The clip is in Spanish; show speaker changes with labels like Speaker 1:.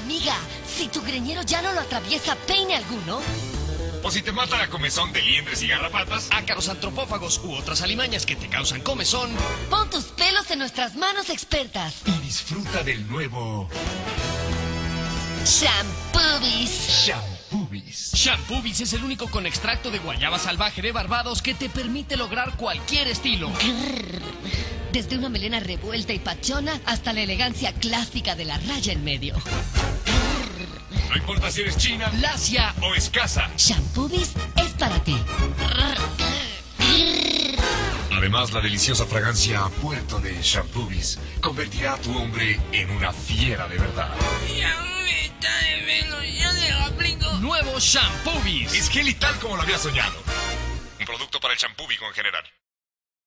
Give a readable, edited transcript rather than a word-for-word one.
Speaker 1: amiga, si tu greñero ya no lo atraviesa peine alguno.
Speaker 2: O si te mata la comezón de liendres y garrapatas.
Speaker 3: Ácaros antropófagos u otras alimañas que te causan comezón.
Speaker 1: Pon tus pelos en nuestras manos expertas.
Speaker 2: Y disfruta del nuevo
Speaker 1: Shampoobis.
Speaker 2: Shampoobis.
Speaker 3: Shampoobis es el único con extracto de guayaba salvaje de Barbados que te permite lograr cualquier estilo.
Speaker 1: Desde una melena revuelta y pachona hasta la elegancia clásica de la raya en medio.
Speaker 2: No importa si eres china,
Speaker 3: Lacia
Speaker 2: o escasa.
Speaker 1: Shampoobis es para ti.
Speaker 2: Además, la deliciosa fragancia a puerto de Shampoobis convertirá a tu hombre en una fiera de verdad.
Speaker 4: Ya me está de velo, yo se lo aplico.
Speaker 3: Nuevo Shampoobis.
Speaker 2: Es gel y tal como lo había soñado. Un producto para el champúbico en general.